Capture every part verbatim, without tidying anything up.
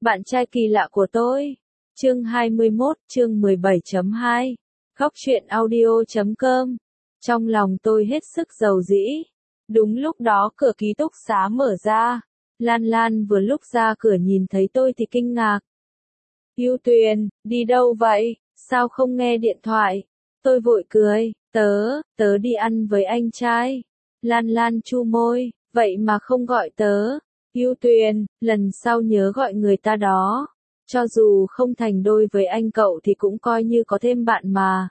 Bạn trai kỳ lạ của tôi. Chương hai mươi mốt, chương mười bảy chấm hai. Góc truyện audio chấm com. Trong lòng tôi hết sức giàu dĩ. Đúng lúc đó cửa ký túc xá mở ra. Lan Lan vừa lúc ra cửa nhìn thấy tôi thì kinh ngạc. Yêu Tuyền, đi đâu vậy? Sao không nghe điện thoại? Tôi vội cười, tớ, tớ đi ăn với anh trai. Lan Lan chu môi, vậy mà không gọi tớ. Yêu Tuyền, lần sau nhớ gọi người ta đó. Cho dù không thành đôi với anh cậu thì cũng coi như có thêm bạn mà.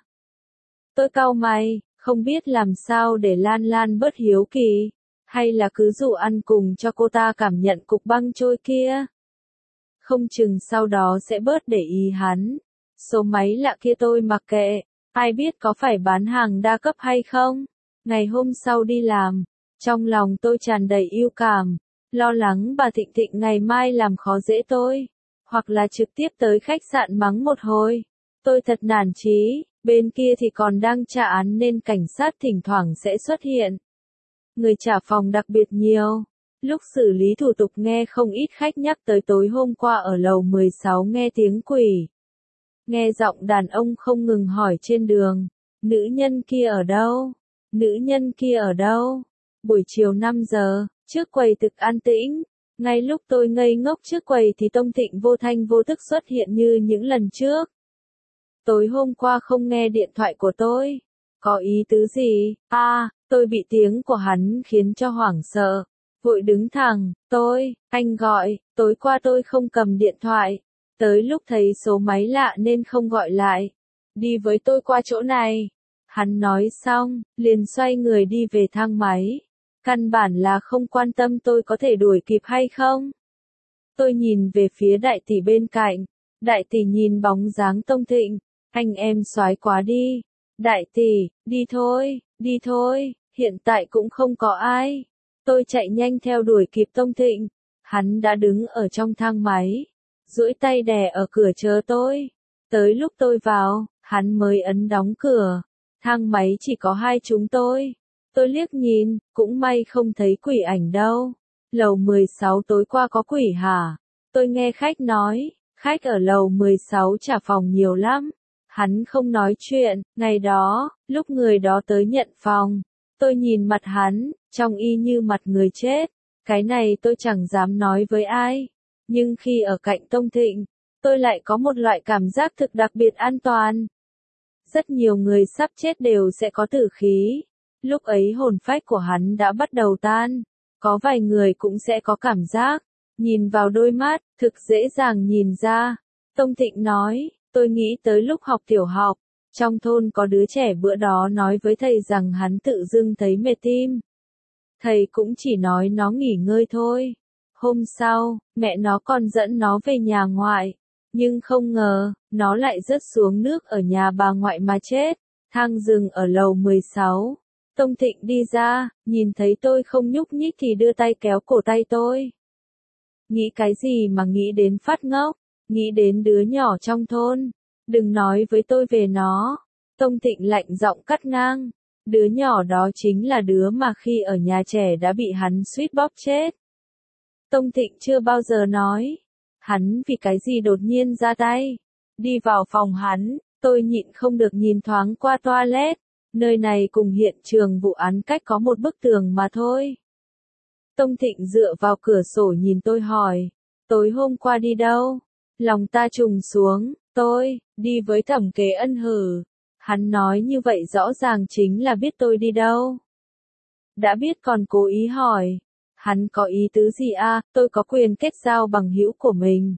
Tôi cau mày, không biết làm sao để Lan Lan bớt hiếu kỳ. Hay là cứ dụ ăn cùng cho cô ta cảm nhận cục băng trôi kia. Không chừng sau đó sẽ bớt để ý hắn. Số máy lạ kia tôi mặc kệ. Ai biết có phải bán hàng đa cấp hay không? Ngày hôm sau đi làm. Trong lòng tôi tràn đầy yêu cảm. Lo lắng bà Thịnh Thịnh ngày mai làm khó dễ tôi. Hoặc là trực tiếp tới khách sạn mắng một hồi. Tôi thật nản chí. Bên kia thì còn đang trả án nên cảnh sát thỉnh thoảng sẽ xuất hiện. Người trả phòng đặc biệt nhiều. Lúc xử lý thủ tục nghe không ít khách nhắc tới tối hôm qua ở lầu mười sáu nghe tiếng quỷ. Nghe giọng đàn ông không ngừng hỏi trên đường. Nữ nhân kia ở đâu? Nữ nhân kia ở đâu? Buổi chiều năm giờ, trước quầy thực an tĩnh. Ngay lúc tôi ngây ngốc trước quầy thì Tông Thịnh vô thanh vô thức xuất hiện như những lần trước. Tối hôm qua không nghe điện thoại của tôi. Có ý tứ gì? À, tôi bị tiếng của hắn khiến cho hoảng sợ. Vội đứng thẳng, tôi, anh gọi, tối qua tôi không cầm điện thoại. Tới lúc thấy số máy lạ nên không gọi lại. Đi với tôi qua chỗ này. Hắn nói xong, liền xoay người đi về thang máy. Căn bản là không quan tâm tôi có thể đuổi kịp hay không. Tôi nhìn về phía đại tỷ bên cạnh. Đại tỷ nhìn bóng dáng Tông Thịnh. Anh em soái quá đi. Đại tỷ, đi thôi, đi thôi, hiện tại cũng không có ai. Tôi chạy nhanh theo đuổi kịp Tông Thịnh. Hắn đã đứng ở trong thang máy. Duỗi tay đè ở cửa chờ tôi. Tới lúc tôi vào, hắn mới ấn đóng cửa. Thang máy chỉ có hai chúng tôi. Tôi liếc nhìn, cũng may không thấy quỷ ảnh đâu. Lầu mười sáu tối qua có quỷ hả? Tôi nghe khách nói, khách ở lầu mười sáu trả phòng nhiều lắm. Hắn không nói chuyện, ngày đó, lúc người đó tới nhận phòng. Tôi nhìn mặt hắn, trông y như mặt người chết. Cái này tôi chẳng dám nói với ai. Nhưng khi ở cạnh Tông Thịnh, tôi lại có một loại cảm giác thực đặc biệt an toàn. Rất nhiều người sắp chết đều sẽ có tử khí. Lúc ấy hồn phách của hắn đã bắt đầu tan. Có vài người cũng sẽ có cảm giác. Nhìn vào đôi mắt, thực dễ dàng nhìn ra. Tông Thịnh nói, tôi nghĩ tới lúc học tiểu học. Trong thôn có đứa trẻ bữa đó nói với thầy rằng hắn tự dưng thấy mệt tim. Thầy cũng chỉ nói nó nghỉ ngơi thôi. Hôm sau, mẹ nó còn dẫn nó về nhà ngoại. Nhưng không ngờ, nó lại rớt xuống nước ở nhà bà ngoại mà chết. Thang dừng ở lầu mười sáu. Tông Thịnh đi ra, nhìn thấy tôi không nhúc nhích thì đưa tay kéo cổ tay tôi. Nghĩ cái gì mà nghĩ đến phát ngốc, nghĩ đến đứa nhỏ trong thôn. Đừng nói với tôi về nó. Tông Thịnh lạnh giọng cắt ngang. Đứa nhỏ đó chính là đứa mà khi ở nhà trẻ đã bị hắn suýt bóp chết. Tông Thịnh chưa bao giờ nói. Hắn vì cái gì đột nhiên ra tay. Đi vào phòng hắn, tôi nhịn không được nhìn thoáng qua toilet. Nơi này cùng hiện trường vụ án cách có một bức tường mà thôi. Tông Thịnh dựa vào cửa sổ nhìn tôi hỏi. Tối hôm qua đi đâu? Lòng ta trùng xuống. Tôi, đi với Thẩm Kế Ân hử. Hắn nói như vậy rõ ràng chính là biết tôi đi đâu. Đã biết còn cố ý hỏi. Hắn có ý tứ gì à, tôi có quyền kết giao bằng hữu của mình.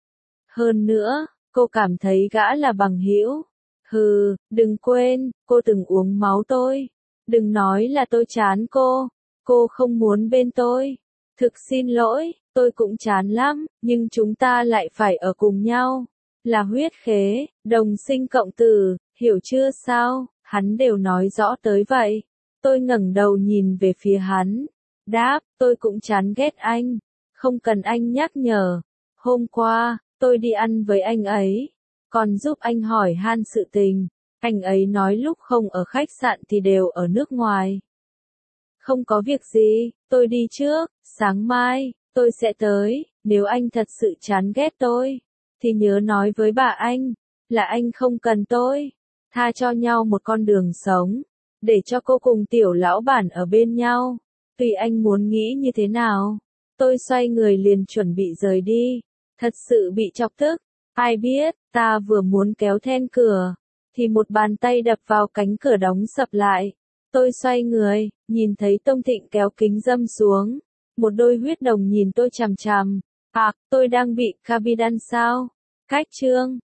Hơn nữa, cô cảm thấy gã là bằng hữu. Hừ, đừng quên, cô từng uống máu tôi. Đừng nói là tôi chán cô. Cô không muốn bên tôi. Thực xin lỗi, tôi cũng chán lắm, nhưng chúng ta lại phải ở cùng nhau. Là huyết khế, đồng sinh cộng tử, hiểu chưa sao, hắn đều nói rõ tới vậy. Tôi ngẩng đầu nhìn về phía hắn. Đáp, tôi cũng chán ghét anh. Không cần anh nhắc nhở. Hôm qua, tôi đi ăn với anh ấy. Còn giúp anh hỏi han sự tình. Anh ấy nói lúc không ở khách sạn thì đều ở nước ngoài. Không có việc gì, tôi đi trước, sáng mai, Tôi sẽ tới, nếu anh thật sự chán ghét tôi, thì nhớ nói với bà anh, là anh không cần tôi. Tha cho nhau một con đường sống, để cho cô cùng tiểu lão bản ở bên nhau. Tùy anh muốn nghĩ như thế nào. Tôi xoay người liền chuẩn bị rời đi. Thật sự bị chọc tức. Ai biết, ta vừa muốn kéo then cửa, thì một bàn tay đập vào cánh cửa đóng sập lại. Tôi xoay người, nhìn thấy Tông Thịnh kéo kính râm xuống. Một đôi huyết đồng nhìn tôi chằm chằm. À, tôi đang bị Cabidan sao? Cách chương